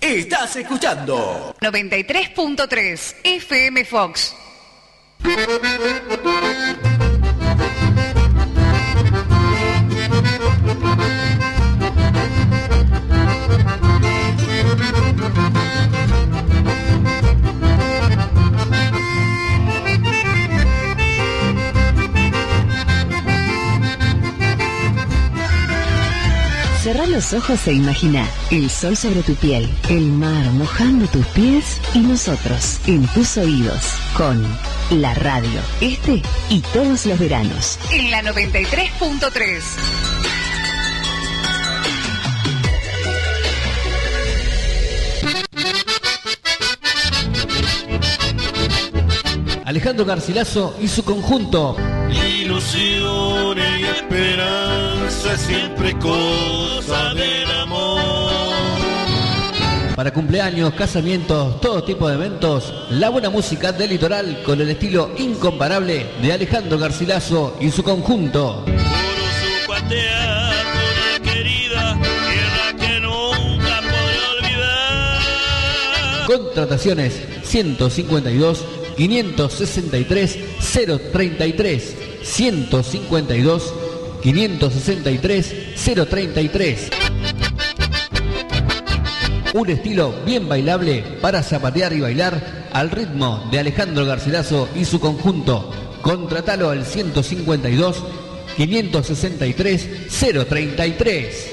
Estás escuchando 93.3 FM Fox. Cerrá los ojos e imagina el sol sobre tu piel, el mar mojando tus pies y nosotros en tus oídos con la radio, este y todos los veranos. En la 93.3. Alejandro Garcilaso y su conjunto. Ilusiones y esperanza, siempre cosa del amor. Para cumpleaños, casamientos, todo tipo de eventos, la buena música del litoral con el estilo incomparable de Alejandro Garcilaso y su conjunto. Por su patea, una querida tierra que nunca podré olvidar. Contrataciones 152 563 033 152 563 033. Un estilo bien bailable para zapatear y bailar al ritmo de Alejandro Garcilaso y su conjunto. Contratalo al 152 563 033.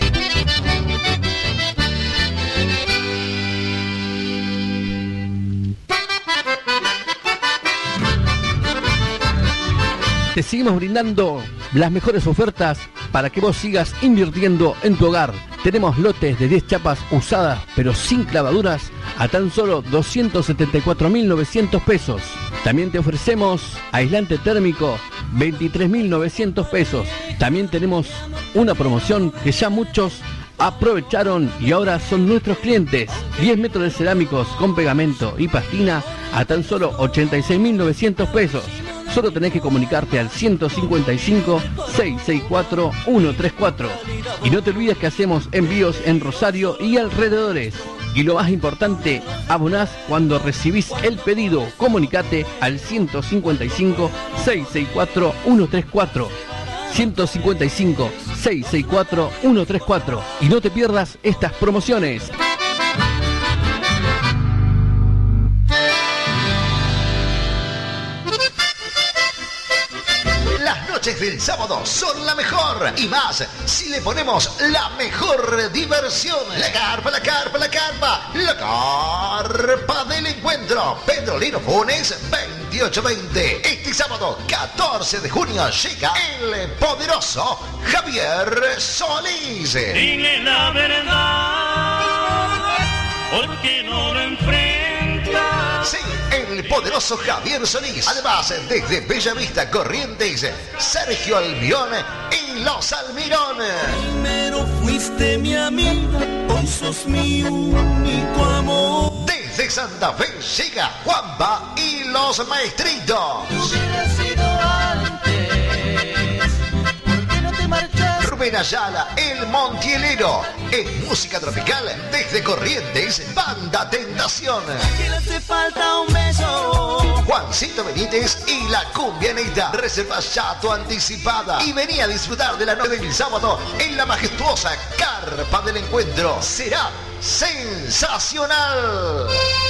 Te seguimos brindando las mejores ofertas para que vos sigas invirtiendo en tu hogar. Tenemos lotes de 10 chapas usadas pero sin clavaduras a tan solo 274.900 pesos. También te ofrecemos aislante térmico 23.900 pesos. También tenemos una promoción que ya muchos aprovecharon y ahora son nuestros clientes. 10 metros de cerámicos con pegamento y pastina a tan solo 86.900 pesos. Solo tenés que comunicarte al 155 664 134. Y no te olvides que hacemos envíos en Rosario y alrededores. Y lo más importante, abonás cuando recibís el pedido. Comunicate al 155 664 134. 155 664 134. Y no te pierdas estas promociones. Del sábado son la mejor y más si le ponemos la mejor diversión. La carpa, la carpa, la carpa, la carpa del encuentro. Pedro Lino Funes 2820. Este sábado 14 de junio llega el poderoso Javier Solís. Dile la verdad, porque no lo enfrenta. Sí, el poderoso Javier Solís. Además, desde Bellavista, Corrientes, Sergio Albión y Los Almirón. Primero fuiste mi amiga, hoy sos mi único amor. Desde Santa Fe llega Juanpa y Los Maestritos. Hubiera sido antes, ¿por qué no te marchaste? Rubén Ayala, el Montielero. En música tropical, desde Corrientes, Banda Tentación. Que le hace falta un beso. Juancito Benítez y la Cumbia Neita. Reserva ya tu anticipada y vení a disfrutar de la noche del sábado en la majestuosa carpa del encuentro. Será sensacional.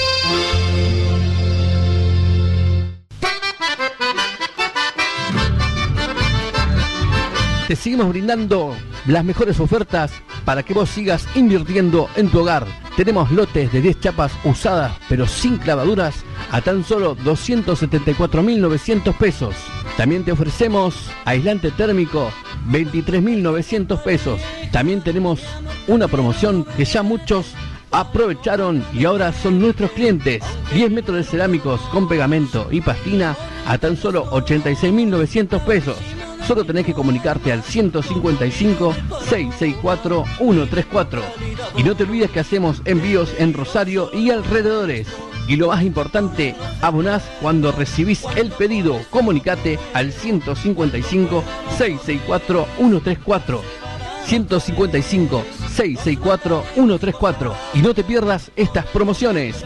Te seguimos brindando las mejores ofertas para que vos sigas invirtiendo en tu hogar. Tenemos lotes de 10 chapas usadas pero sin clavaduras a tan solo 274.900 pesos. También te ofrecemos aislante térmico 23.900 pesos. También tenemos una promoción que ya muchos aprovecharon y ahora son nuestros clientes. 10 metros de cerámicos con pegamento y pastina a tan solo 86.900 pesos. Solo tenés que comunicarte al 155 664 134. Y no te olvides que hacemos envíos en Rosario y alrededores. Y lo más importante, abonás cuando recibís el pedido. Comunicate al 155 664 134. 155 664-134 y no te pierdas estas promociones.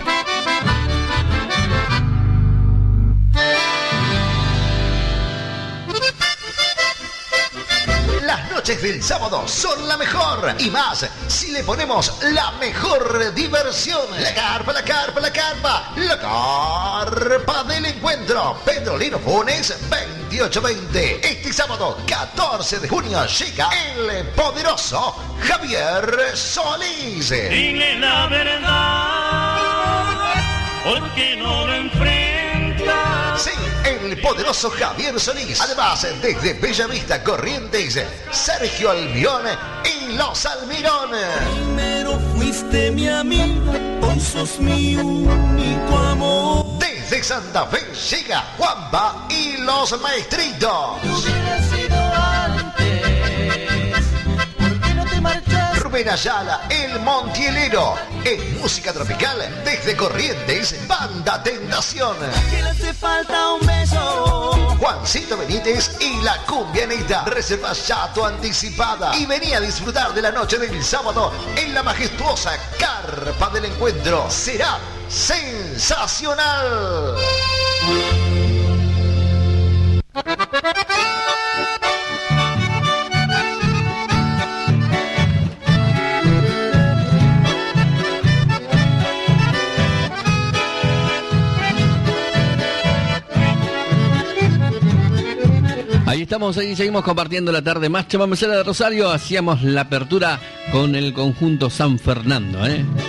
Las noches del sábado son la mejor y más si le ponemos la mejor diversión. La carpa, la carpa, la carpa, la carpa del encuentro. Pedro Lino Funes 2820. Este sábado 14 de junio llega el poderoso Javier Solís. Dile la verdad, porque no lo enfrentas. Sí, el poderoso Javier Solís. Además, desde Bellavista, Corrientes, Sergio Almirón y Los Almirón. Primero fuiste mi amiga, hoy sos mi único amor. Desde Santa Fe llega Juanpa y Los Maestritos. Hubiera sido antes, ¿por qué no te marchas? Rubén Ayala, el Montielero. En música tropical, desde Corrientes, Banda Tentación. Que le hace falta un beso. Juancito Benítez y la Cumbianita. Reserva ya tu anticipada y vení a disfrutar de la noche del sábado en la majestuosa Carpa del Encuentro. Será sensacional. Ahí estamos, ahí seguimos compartiendo la tarde más chamamecera de Rosario. Hacíamos la apertura con el conjunto San Fernando,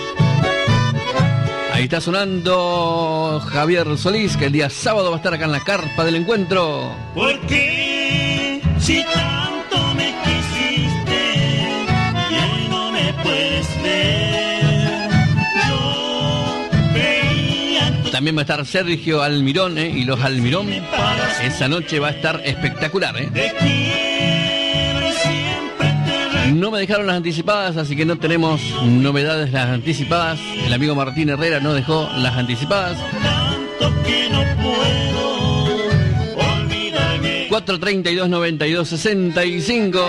Ahí está sonando Javier Solís, que el día sábado va a estar acá en la Carpa del Encuentro. ¿Por qué si tanto me quisiste y hoy no me puedes ver? Yo veía en tu... También va a estar Sergio Almirón, y los Almirón. Esa noche va a estar espectacular, Te quiero y siempre te No me dejaron las anticipadas, así que no tenemos novedades las anticipadas. El amigo Martín Herrera no dejó las anticipadas. tanto que no puedo olvidarme. 432-92-65.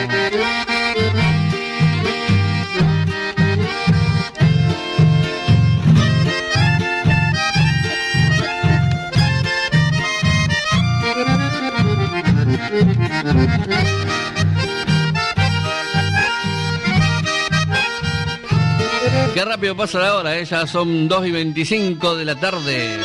Qué rápido pasa la hora, ya son 2:25 de la tarde.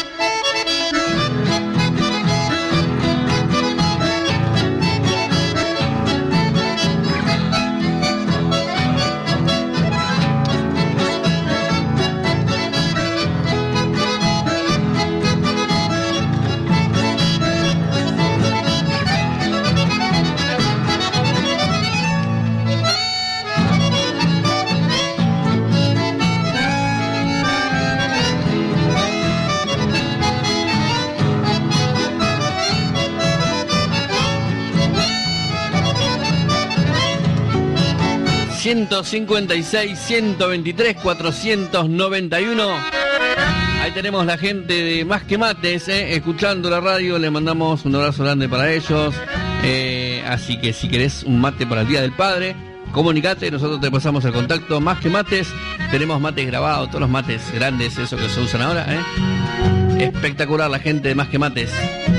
...156, 123, 491... Ahí tenemos la gente de Más que Mates, escuchando la radio. Le mandamos un abrazo grande para ellos. Así que si querés un mate para el Día del Padre, comunicate, nosotros te pasamos el contacto. Más que Mates, tenemos mates grabados, todos los mates grandes, esos que se usan ahora, Espectacular la gente de Más que Mates.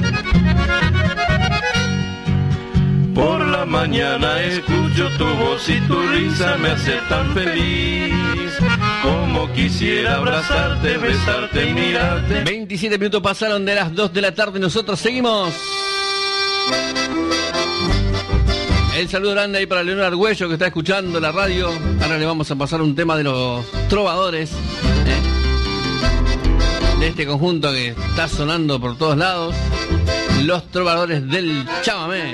Por la mañana escucho tu voz y tu risa me hace tan feliz. Como quisiera abrazarte, besarte, mirarte. 27 minutos pasaron de las 2 de la tarde, nosotros seguimos. El saludo grande ahí para Leonor Argüello, que está escuchando la radio. Ahora le vamos a pasar un tema de los trovadores, de este conjunto que está sonando por todos lados. Los trovadores del chamamé.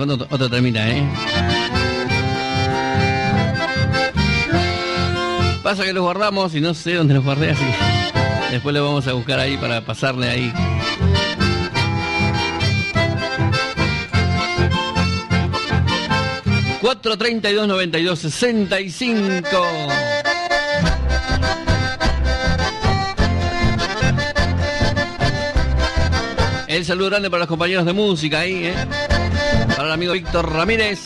con otro termina, Pasa que los guardamos y no sé dónde los guardé, así que después los vamos a buscar ahí para pasarle ahí. ...432-92-65... El saludo grande para los compañeros de música ahí, Para el amigo Víctor Ramírez.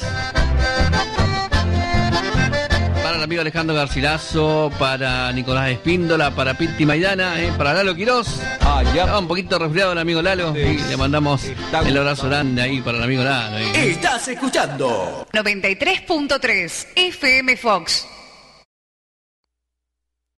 Para el amigo Alejandro Garcilaso. Para Nicolás Espíndola. Para Pitti Maidana. Para Lalo Quirós. Estaba un poquito resfriado el amigo Lalo. Y le mandamos el abrazo grande ahí para el amigo Lalo. Estás escuchando 93.3 FM Fox.